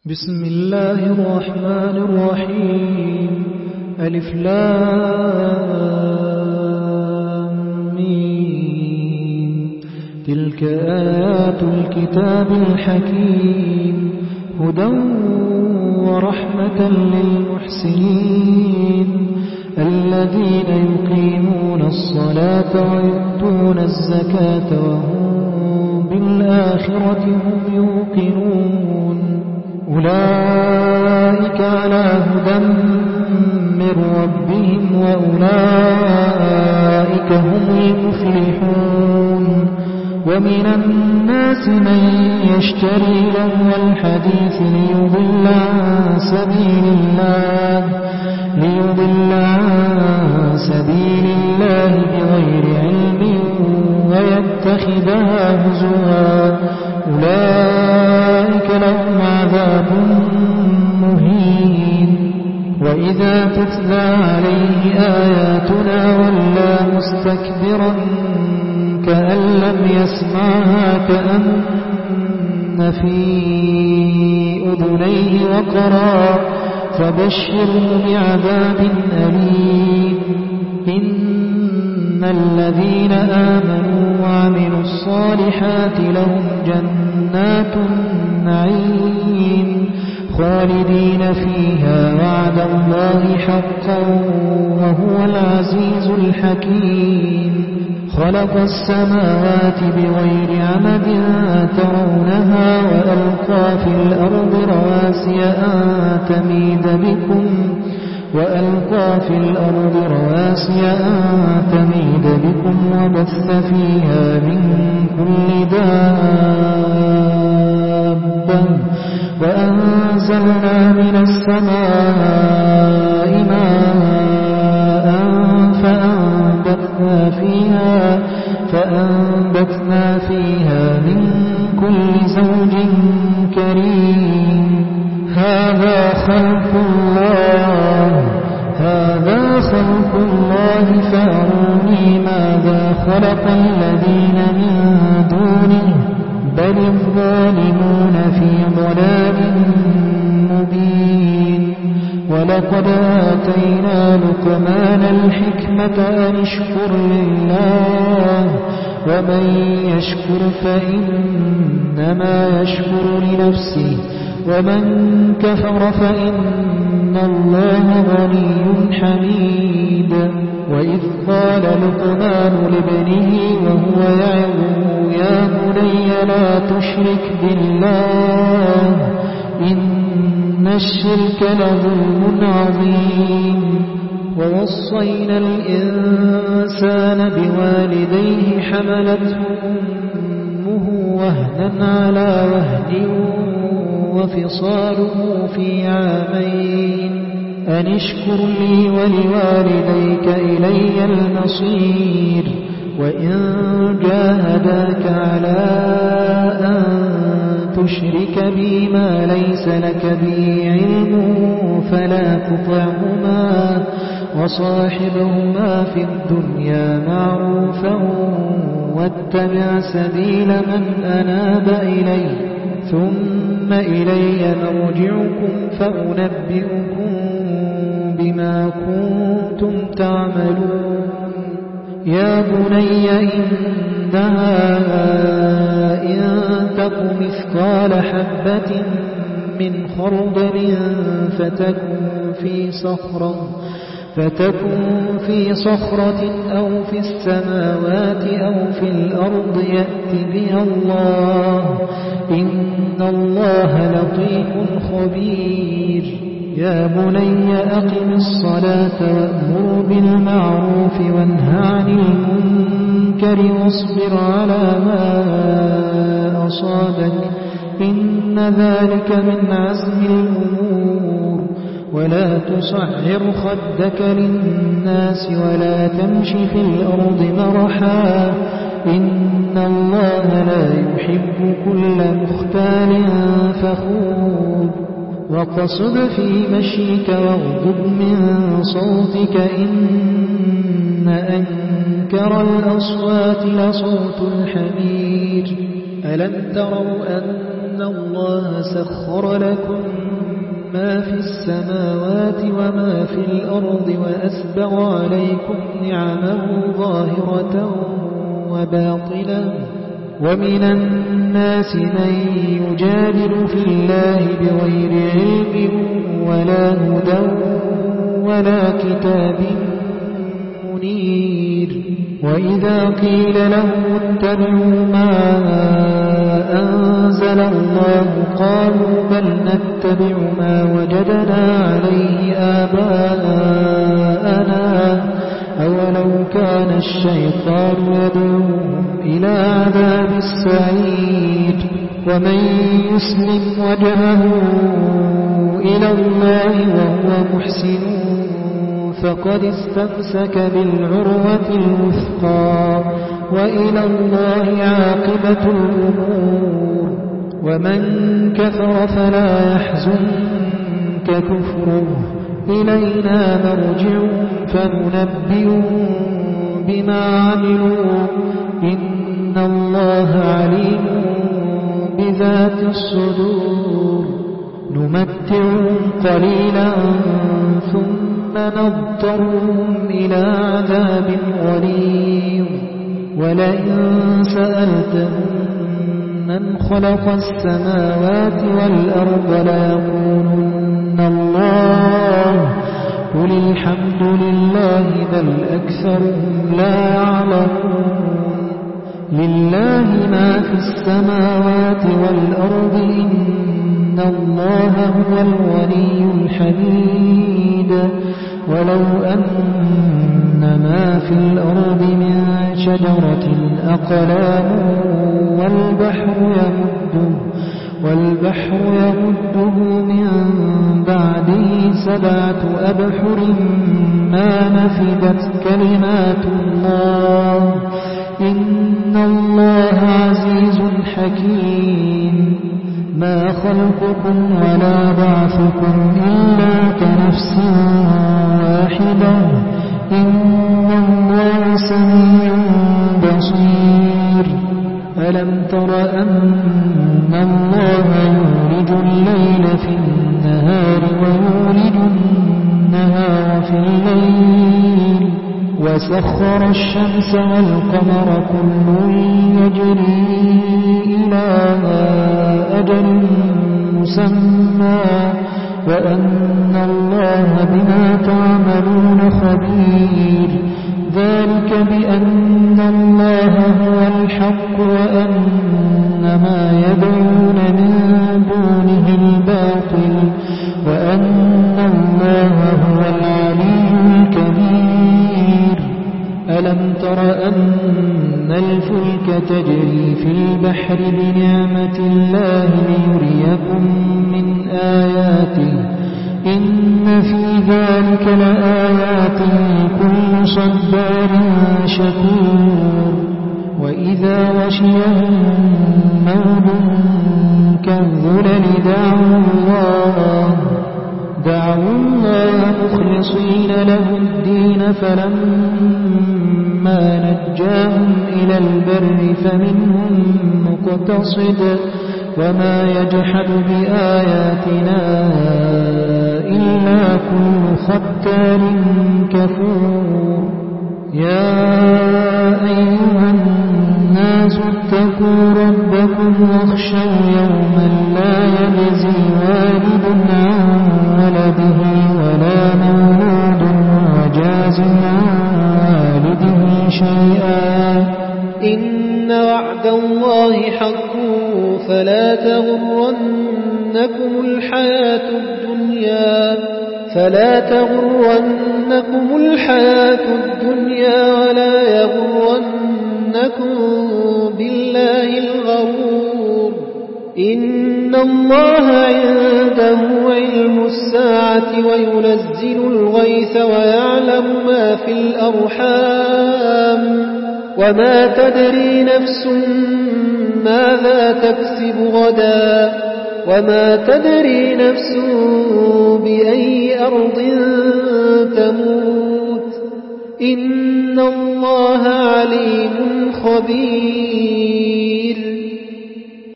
بسم الله الرحمن الرحيم ألف لام ميم تلك آيات الكتاب الحكيم هدى ورحمة للمحسنين الذين يقيمون الصلاة ويؤتون الزكاة وهم بالآخرة هم يوقنون أولئك على هدى من ربهم وأولئك هم المفلحون ومن الناس من يشتري لهو الحديث ليضل عن سبيل الله بغير علم ويتخذها هزوا أولئك لهم عذاب مهين وإذا تتلى عليه آياتنا ولى مستكبرا كأن لم يسمعها كأن في أذنيه وقرا فبشره بعذاب أليم إن الذين آمنوا وعملوا الصالحات لهم جنات النعيم خالدين فيها وعد الله حقا وهو العزيز الحكيم خلق السماوات بغير عمد ترونها وألقى في الأرض رواسي أن تميد بكم وبث فيها من كل دابة وأنزلنا من السماء ماء فأنبتنا فيها من كل زوج كريم هذا خلق الله فأروني ماذا خلق الذين من دونه بل الظالمون في ضلال مبين ولقد آتينا لقمان الحكمة أن اشكر لله ومن يشكر فإنما يشكر لنفسه ومن كفر فإن الله غني حميد وإذ قال لقمان لابنه وهو يعظه يا بني لا تشرك بالله إن الشرك لظلم عظيم ووصينا الإنسان بوالديه حملته أمه وهنا على وهن وفصاله في عامين أن اشكر لي ولوالديك إلي المصير وإن جاهداك على أن تشرك بي ما ليس لك به علم فلا تطعهما وصاحبهما في الدنيا معروفا واتبع سبيل من أناب إلي ثم إلي مرجعكم فأنبئكم بما كنتم تعملون يا بني إنها إن تك مثقال حبة من خردل فتكن في صخرة أو في السماوات أو في الأرض يأت بها الله إن الله لطيف خبير يا بني أقم الصلاة وأمر بالمعروف وانه عن المنكر واصبر على ما أصابك إن ذلك من عزم الأمور ولا تصعر خدك للناس ولا تمش في الأرض مرحا إن الله لا يحب كل مختال فخور وقصد في مشيك واغضب من صوتك إن أنكر الأصوات لصوت الحمير ألم تروا أن أن الله سخر لكم ما في السماوات وما في الأرض وأسبغ عليكم نعمه ظاهرة وباطنة ومن الناس من يجادل في الله بغير علم ولا هدى ولا كتاب منير وإذا قيل لهم اتبعوا ما أنزل الله قالوا بل نتبع ما وجدنا عليه آباءنا أولو كان الشيطان يدعوهم إلى عذاب السعير ومن يسلم وجهه إلى الله وهو محسن فقد استمسك بالعروة الوثقى وإلى الله عاقبة الأمور ومن كفر فلا يحزنك كفره إلينا مرجعهم فننبئهم بما عملوا إن الله عليم بذات الصدور نمتعهم قليلا ثم نضطرهم إلى عذاب غليظ ولئن سألتهم من خلق السماوات والأرض ليقولن الله قل الحمد لله بل أكثرهم لا يعلمون لله ما في السماوات والأرض إن الله هو الغني الحميد ولو أن ما في الأرض من شجرة أقلام والبحر يمده من بعده 7 أبحر ما نفدت كلمات الله إن الله عزيز حكيم ما خلقكم ولا بعثكم إلا كنفس واحدة إن الله سميع بصير ألم تر أن الله يولج الليل في النهار ويولج النهار في الليل وسخر الشمس والقمر كل يجري إلى أجل مسمى وأن الله بما تعملون خبير ذلك بأن الله هو الحق وأن ما يدعون من دونه الباطل وأن الله هو العلي الكبير ألم تر أن الفلك تجري في البحر بنعمة الله ليريكم من آياته إن في ذلك لآيات لكل صبار شكور وإذا غشيهم موج كالظلل دعوا الله مخلصين له الدين فلما نجاهم إلى البر فمنهم مقتصد وما يجحد بآياتنا إلا كل ختار كفور يا أيها الناس اتقوا ربكم واخشوا يوما لا يجزي والد عن ولده ولا مولود وجاز عن والده شيئا إن وعد الله حق فلا تغرنكم الحياة الدنيا ولا يغرنكم بالله الغرور إن الله عنده علم الساعة وينزل الغيث ويعلم ما في الأرحام وما تدري نفس ماذا تكسب غدا وما تدري نفس بأي أرض تموت إن الله عليم خبير